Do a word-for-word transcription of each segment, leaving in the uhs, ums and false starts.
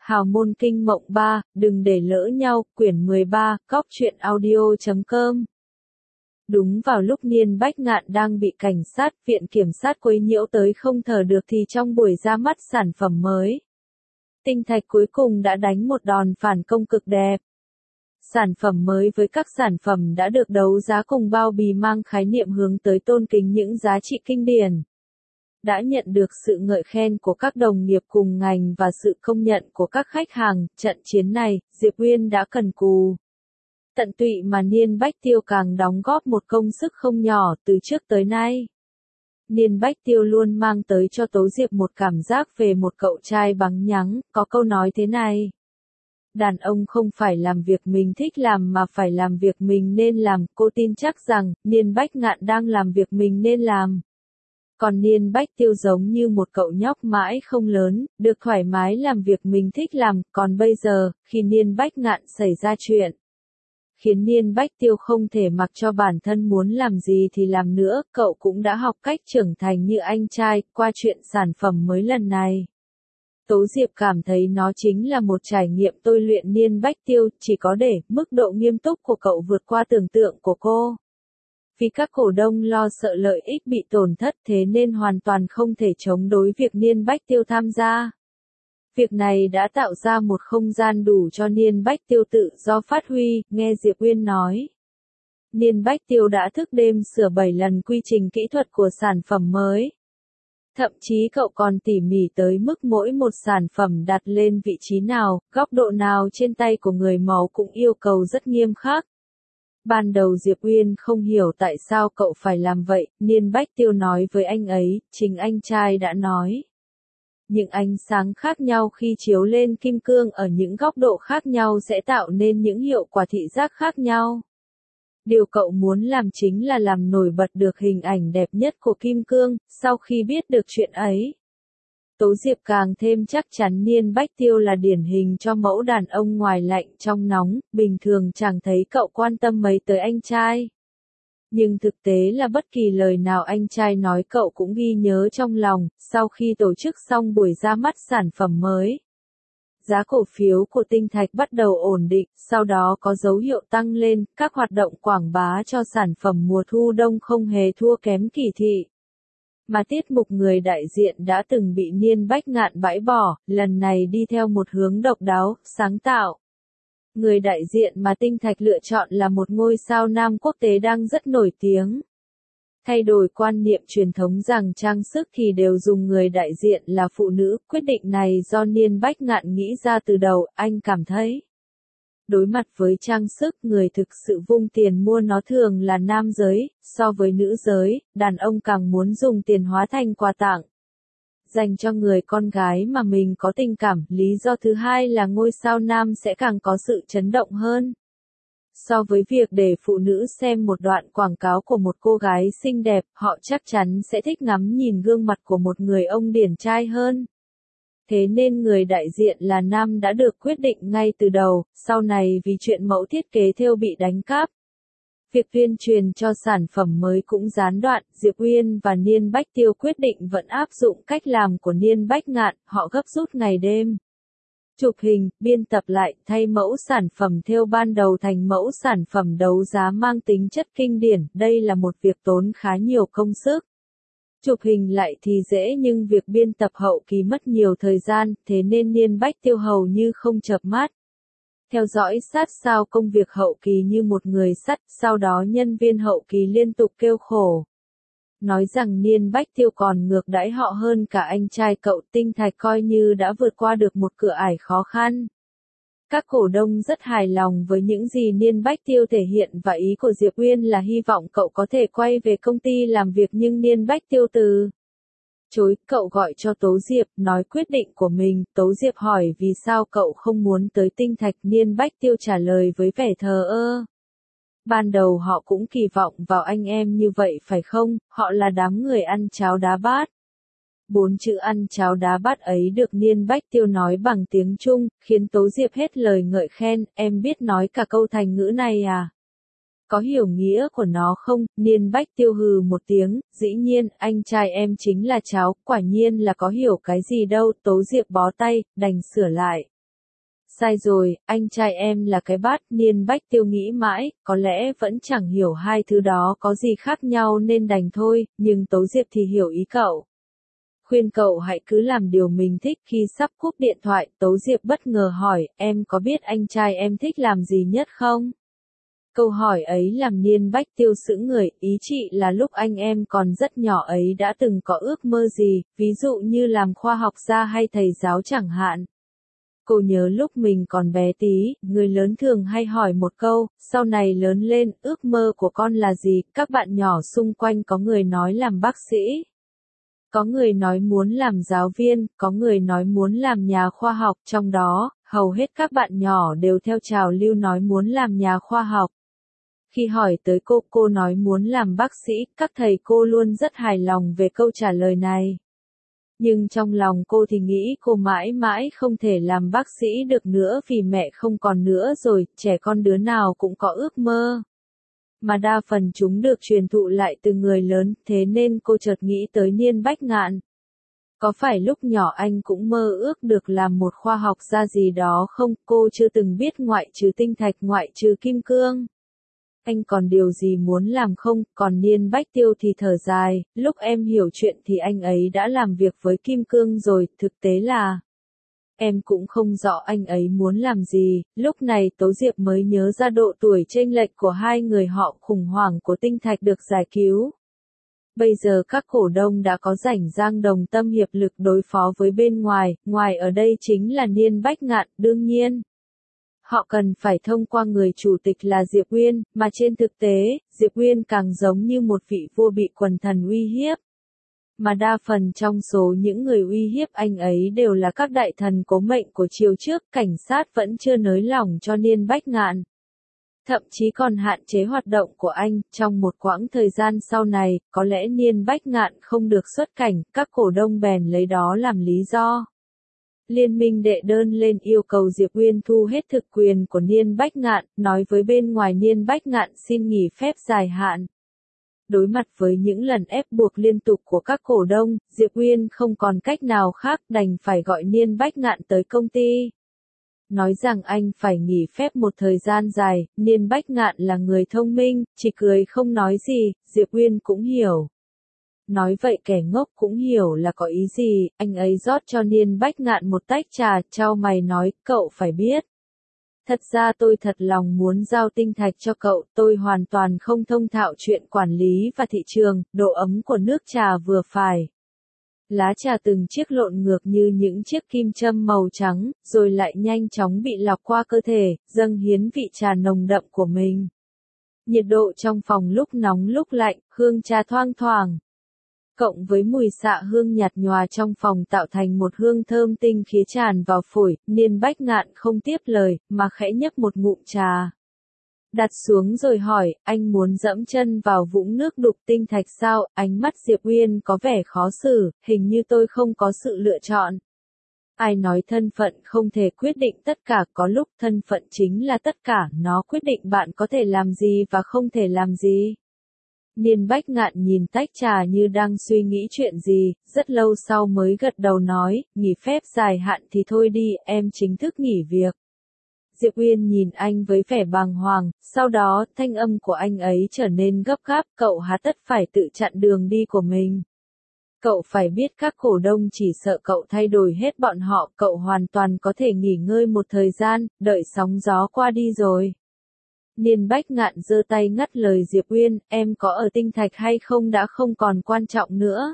Hào môn kinh mộng ba, đừng để lỡ nhau, quyển mười ba, cóc truyện audio chấm com. Đúng vào lúc Niên Bách Ngạn đang bị cảnh sát, viện kiểm sát quấy nhiễu tới không thở được thì trong buổi ra mắt sản phẩm mới, Tinh Thạch cuối cùng đã đánh một đòn phản công cực đẹp. Sản phẩm mới với các sản phẩm đã được đấu giá cùng bao bì mang khái niệm hướng tới tôn kính những giá trị kinh điển, đã nhận được sự ngợi khen của các đồng nghiệp cùng ngành và sự công nhận của các khách hàng. Trận chiến này, Diệp Uyên đã cần cù tận tụy mà Niên Bách Tiêu càng đóng góp một công sức không nhỏ từ trước tới nay. Niên Bách Tiêu luôn mang tới cho Tố Diệp một cảm giác về một cậu trai bắn nhắng, có câu nói thế này: đàn ông không phải làm việc mình thích làm mà phải làm việc mình nên làm. Cô tin chắc rằng, Niên Bách Ngạn đang làm việc mình nên làm. Còn Niên Bách Tiêu giống như một cậu nhóc mãi không lớn, được thoải mái làm việc mình thích làm. Còn bây giờ, khi Niên Bách Ngạn xảy ra chuyện, khiến Niên Bách Tiêu không thể mặc cho bản thân muốn làm gì thì làm nữa, cậu cũng đã học cách trưởng thành như anh trai. Qua chuyện sản phẩm mới lần này, Tố Diệp cảm thấy nó chính là một trải nghiệm tôi luyện Niên Bách Tiêu, chỉ có để mức độ nghiêm túc của cậu vượt qua tưởng tượng của cô. Vì các cổ đông lo sợ lợi ích bị tổn thất thế nên hoàn toàn không thể chống đối việc Niên Bách Tiêu tham gia. Việc này đã tạo ra một không gian đủ cho Niên Bách Tiêu tự do phát huy, nghe Diệp Uyên nói. Niên Bách Tiêu đã thức đêm sửa bảy lần quy trình kỹ thuật của sản phẩm mới. Thậm chí cậu còn tỉ mỉ tới mức mỗi một sản phẩm đặt lên vị trí nào, góc độ nào trên tay của người mẫu cũng yêu cầu rất nghiêm khắc. Ban đầu Diệp Uyên không hiểu tại sao cậu phải làm vậy, Niên Bách Tiêu nói với anh ấy, chính anh trai đã nói. Những ánh sáng khác nhau khi chiếu lên kim cương ở những góc độ khác nhau sẽ tạo nên những hiệu quả thị giác khác nhau. Điều cậu muốn làm chính là làm nổi bật được hình ảnh đẹp nhất của kim cương. Sau khi biết được chuyện ấy, Tố Diệp càng thêm chắc chắn Niên Bách Tiêu là điển hình cho mẫu đàn ông ngoài lạnh trong nóng, bình thường chẳng thấy cậu quan tâm mấy tới anh trai. Nhưng thực tế là bất kỳ lời nào anh trai nói cậu cũng ghi nhớ trong lòng. Sau khi tổ chức xong buổi ra mắt sản phẩm mới, giá cổ phiếu của Tinh Thạch bắt đầu ổn định, sau đó có dấu hiệu tăng lên. Các hoạt động quảng bá cho sản phẩm mùa thu đông không hề thua kém kỳ thị. Mà tiết mục người đại diện đã từng bị Niên Bách Ngạn bãi bỏ, lần này đi theo một hướng độc đáo, sáng tạo. Người đại diện mà Tinh Thạch lựa chọn là một ngôi sao nam quốc tế đang rất nổi tiếng. Thay đổi quan niệm truyền thống rằng trang sức thì đều dùng người đại diện là phụ nữ, quyết định này do Niên Bách Ngạn nghĩ ra từ đầu. Anh cảm thấy, đối mặt với trang sức, người thực sự vung tiền mua nó thường là nam giới. So với nữ giới, đàn ông càng muốn dùng tiền hóa thành quà tặng dành cho người con gái mà mình có tình cảm. Lý do thứ hai là ngôi sao nam sẽ càng có sự chấn động hơn. So với việc để phụ nữ xem một đoạn quảng cáo của một cô gái xinh đẹp, họ chắc chắn sẽ thích ngắm nhìn gương mặt của một người ông điển trai hơn. Thế nên người đại diện là nam đã được quyết định ngay từ đầu. Sau này vì chuyện mẫu thiết kế thêu bị đánh cắp, việc tuyên truyền cho sản phẩm mới cũng gián đoạn. Diệp Uyên và Niên Bách Tiêu quyết định vẫn áp dụng cách làm của Niên Bách Ngạn, họ gấp rút ngày đêm chụp hình, biên tập lại, thay mẫu sản phẩm thêu ban đầu thành mẫu sản phẩm đấu giá mang tính chất kinh điển. Đây là một việc tốn khá nhiều công sức. Chụp hình lại thì dễ nhưng việc biên tập hậu kỳ mất nhiều thời gian, thế nên Niên Bách Tiêu hầu như không chợp mắt theo dõi sát sao công việc hậu kỳ như một người sắt. Sau đó nhân viên hậu kỳ liên tục kêu khổ, nói rằng Niên Bách Tiêu còn ngược đãi họ hơn cả anh trai cậu. Tinh Thạch coi như đã vượt qua được một cửa ải khó khăn. Các cổ đông rất hài lòng với những gì Niên Bách Tiêu thể hiện và ý của Diệp Uyên là hy vọng cậu có thể quay về công ty làm việc, nhưng Niên Bách Tiêu từ chối. Cậu gọi cho Tố Diệp, nói quyết định của mình. Tố Diệp hỏi vì sao cậu không muốn tới Tinh Thạch. Niên Bách Tiêu trả lời với vẻ thờ ơ. Ban đầu họ cũng kỳ vọng vào anh em như vậy phải không, họ là đám người ăn cháo đá bát. Bốn chữ ăn cháo đá bát ấy được Niên Bách Tiêu nói bằng tiếng Trung, khiến Tố Diệp hết lời ngợi khen. Em biết nói cả câu thành ngữ này à? Có hiểu nghĩa của nó không? Niên Bách Tiêu hừ một tiếng, dĩ nhiên, anh trai em chính là cháo, quả nhiên là có hiểu cái gì đâu. Tố Diệp bó tay, đành sửa lại. sai rồi, anh trai em là cái bát. Niên Bách Tiêu nghĩ mãi, có lẽ vẫn chẳng hiểu hai thứ đó có gì khác nhau nên đành thôi, nhưng Tố Diệp thì hiểu ý cậu. Khuyên cậu hãy cứ làm điều mình thích. Khi sắp cúp điện thoại, Tố Diệp bất ngờ hỏi, em có biết anh trai em thích làm gì nhất không? Câu hỏi ấy làm Niên Bách Tiêu sững người, ý chị là lúc anh em còn rất nhỏ ấy đã từng có ước mơ gì, ví dụ như làm khoa học gia hay thầy giáo chẳng hạn. Cô nhớ lúc mình còn bé tí, người lớn thường hay hỏi một câu, sau này lớn lên, ước mơ của con là gì? Các bạn nhỏ xung quanh có người nói làm bác sĩ. Có người nói muốn làm giáo viên, có người nói muốn làm nhà khoa học, trong đó, hầu hết các bạn nhỏ đều theo trào lưu nói muốn làm nhà khoa học. Khi hỏi tới cô, cô nói muốn làm bác sĩ, các thầy cô luôn rất hài lòng về câu trả lời này. Nhưng trong lòng cô thì nghĩ cô mãi mãi không thể làm bác sĩ được nữa vì mẹ không còn nữa rồi, trẻ con đứa nào cũng có ước mơ. Mà đa phần chúng được truyền thụ lại từ người lớn, thế nên cô chợt nghĩ tới Niên Bách Ngạn. Có phải lúc nhỏ anh cũng mơ ước được làm một khoa học gia gì đó không? Cô chưa từng biết ngoại trừ tinh thạch, ngoại trừ kim cương. Anh còn điều gì muốn làm không? Còn Niên Bách Tiêu thì thở dài, lúc em hiểu chuyện thì anh ấy đã làm việc với kim cương rồi, thực tế là em cũng không rõ anh ấy muốn làm gì. Lúc này Tố Diệp mới nhớ ra độ tuổi chênh lệch của hai người họ. Khủng hoảng của tinh thạch được giải cứu. Bây giờ các cổ đông đã có rảnh rang đồng tâm hiệp lực đối phó với bên ngoài, ngoài ở đây chính là Niên Bách Ngạn, đương nhiên. Họ cần phải thông qua người chủ tịch là Diệp Uyên, mà trên thực tế, Diệp Uyên càng giống như một vị vua bị quần thần uy hiếp. Mà đa phần trong số những người uy hiếp anh ấy đều là các đại thần cố mệnh của triều trước, cảnh sát vẫn chưa nới lỏng cho Niên Bách Ngạn. Thậm chí còn hạn chế hoạt động của anh, trong một quãng thời gian sau này, có lẽ Niên Bách Ngạn không được xuất cảnh, các cổ đông bèn lấy đó làm lý do. Liên minh đệ đơn lên yêu cầu Diệp Uyên thu hết thực quyền của Niên Bách Ngạn, nói với bên ngoài Niên Bách Ngạn xin nghỉ phép dài hạn. Đối mặt với những lần ép buộc liên tục của các cổ đông, Diệp Uyên không còn cách nào khác đành phải gọi Niên Bách Ngạn tới công ty. Nói rằng anh phải nghỉ phép một thời gian dài, Niên Bách Ngạn là người thông minh, chỉ cười không nói gì, Diệp Uyên cũng hiểu. Nói vậy kẻ ngốc cũng hiểu là có ý gì, anh ấy rót cho Niên Bách Ngạn một tách trà, chau mày nói, cậu phải biết. Thật ra tôi thật lòng muốn giao tinh thạch cho cậu, tôi hoàn toàn không thông thạo chuyện quản lý và thị trường, độ ấm của nước trà vừa phải. Lá trà từng chiếc lộn ngược như những chiếc kim châm màu trắng, rồi lại nhanh chóng bị lọc qua cơ thể, dâng hiến vị trà nồng đậm của mình. Nhiệt độ trong phòng lúc nóng lúc lạnh, hương trà thoang thoảng. Cộng với mùi xạ hương nhạt nhòa trong phòng tạo thành một hương thơm tinh khí tràn vào phổi, Niên Bách Ngạn không tiếp lời, mà khẽ nhấp một ngụm trà. Đặt xuống rồi hỏi, anh muốn dẫm chân vào vũng nước đục tinh thạch sao? Ánh mắt Diệp Uyên có vẻ khó xử, hình như tôi không có sự lựa chọn. Ai nói thân phận không thể quyết định tất cả, có lúc thân phận chính là tất cả, nó quyết định bạn có thể làm gì và không thể làm gì. Niên Bách Ngạn nhìn tách trà như đang suy nghĩ chuyện gì, rất lâu sau mới gật đầu nói, nghỉ phép dài hạn thì thôi đi, em chính thức nghỉ việc. Diệp Uyên nhìn anh với vẻ bàng hoàng, sau đó thanh âm của anh ấy trở nên gấp gáp, cậu há tất phải tự chặn đường đi của mình. Cậu phải biết các cổ đông chỉ sợ cậu thay đổi hết bọn họ, cậu hoàn toàn có thể nghỉ ngơi một thời gian, đợi sóng gió qua đi rồi. Niên Bách Ngạn giơ tay ngắt lời Diệp Uyên, em có ở tinh thạch hay không đã không còn quan trọng nữa.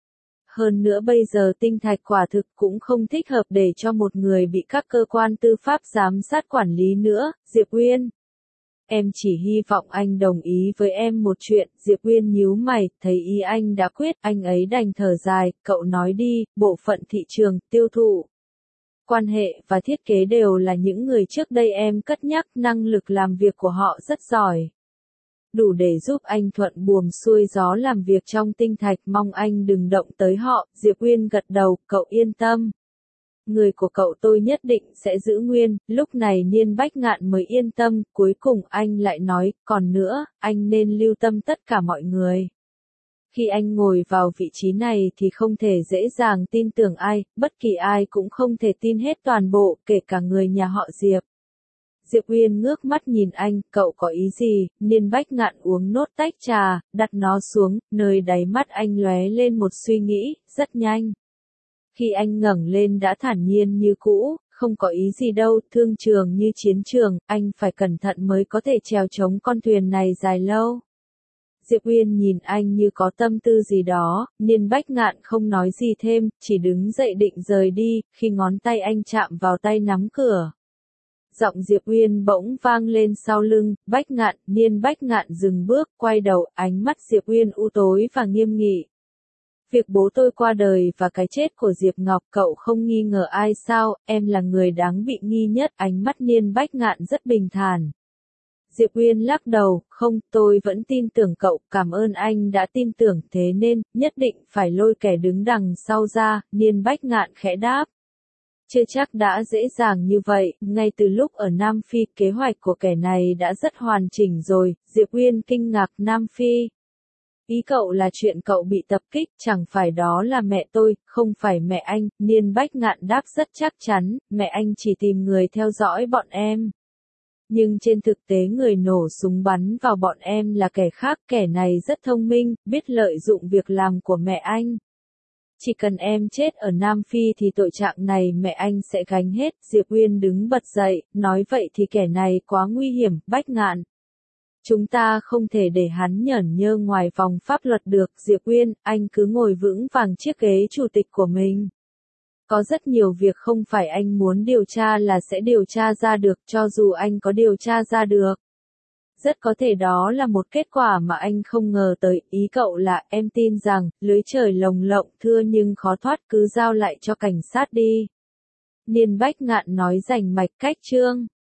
Hơn nữa bây giờ tinh thạch quả thực cũng không thích hợp để cho một người bị các cơ quan tư pháp giám sát quản lý nữa, Diệp Uyên. Em chỉ hy vọng anh đồng ý với em một chuyện, Diệp Uyên nhíu mày, thấy ý anh đã quyết, anh ấy đành thở dài, cậu nói đi, bộ phận thị trường, tiêu thụ. Quan hệ và thiết kế đều là những người trước đây em cất nhắc, năng lực làm việc của họ rất giỏi. Đủ để giúp anh thuận buồm xuôi gió làm việc trong tinh thạch, mong anh đừng động tới họ. Diệp Uyên gật đầu, cậu yên tâm. Người của cậu tôi nhất định sẽ giữ nguyên. Lúc này Niên Bách Ngạn mới yên tâm, cuối cùng anh lại nói, còn nữa, anh nên lưu tâm tất cả mọi người. Khi anh ngồi vào vị trí này thì không thể dễ dàng tin tưởng ai, bất kỳ ai cũng không thể tin hết toàn bộ, kể cả người nhà họ Diệp. Diệp Uyên ngước mắt nhìn anh, cậu có ý gì? Niên Bách Ngạn uống nốt tách trà, đặt nó xuống, nơi đáy mắt anh lóe lên một suy nghĩ, rất nhanh. Khi anh ngẩng lên đã thản nhiên như cũ, không có ý gì đâu, thương trường như chiến trường, anh phải cẩn thận mới có thể trèo chống con thuyền này dài lâu. Diệp Uyên nhìn anh như có tâm tư gì đó, Niên Bách Ngạn không nói gì thêm, chỉ đứng dậy định rời đi, khi ngón tay anh chạm vào tay nắm cửa. Giọng Diệp Uyên bỗng vang lên sau lưng, Bách Ngạn, Niên Bách Ngạn dừng bước, quay đầu, ánh mắt Diệp Uyên u tối và nghiêm nghị. Việc bố tôi qua đời và cái chết của Diệp Ngọc cậu không nghi ngờ ai sao, em là người đáng bị nghi nhất, ánh mắt Niên Bách Ngạn rất bình thản. Diệp Uyên lắc đầu, không, tôi vẫn tin tưởng cậu, cảm ơn anh đã tin tưởng, thế nên, nhất định phải lôi kẻ đứng đằng sau ra, Niên Bách Ngạn khẽ đáp. Chưa chắc đã dễ dàng như vậy, ngay từ lúc ở Nam Phi, kế hoạch của kẻ này đã rất hoàn chỉnh rồi, Diệp Uyên kinh ngạc, Nam Phi. Ý cậu là chuyện cậu bị tập kích, chẳng phải đó là mẹ tôi, không phải mẹ anh, Niên Bách Ngạn đáp rất chắc chắn, mẹ anh chỉ tìm người theo dõi bọn em. Nhưng trên thực tế người nổ súng bắn vào bọn em là kẻ khác, kẻ này rất thông minh, biết lợi dụng việc làm của mẹ anh. Chỉ cần em chết ở Nam Phi thì tội trạng này mẹ anh sẽ gánh hết, Diệp Uyên đứng bật dậy, nói vậy thì kẻ này quá nguy hiểm, Bách Ngạn. Chúng ta không thể để hắn nhởn nhơ ngoài vòng pháp luật được, Diệp Uyên, anh cứ ngồi vững vàng chiếc ghế chủ tịch của mình. Có rất nhiều việc không phải anh muốn điều tra là sẽ điều tra ra được, cho dù anh có điều tra ra được. Rất có thể đó là một kết quả mà anh không ngờ tới, ý cậu là em tin rằng, lưới trời lồng lộng thưa nhưng khó thoát, cứ giao lại cho cảnh sát đi. Niên Bách Ngạn nói rành mạch cách chương.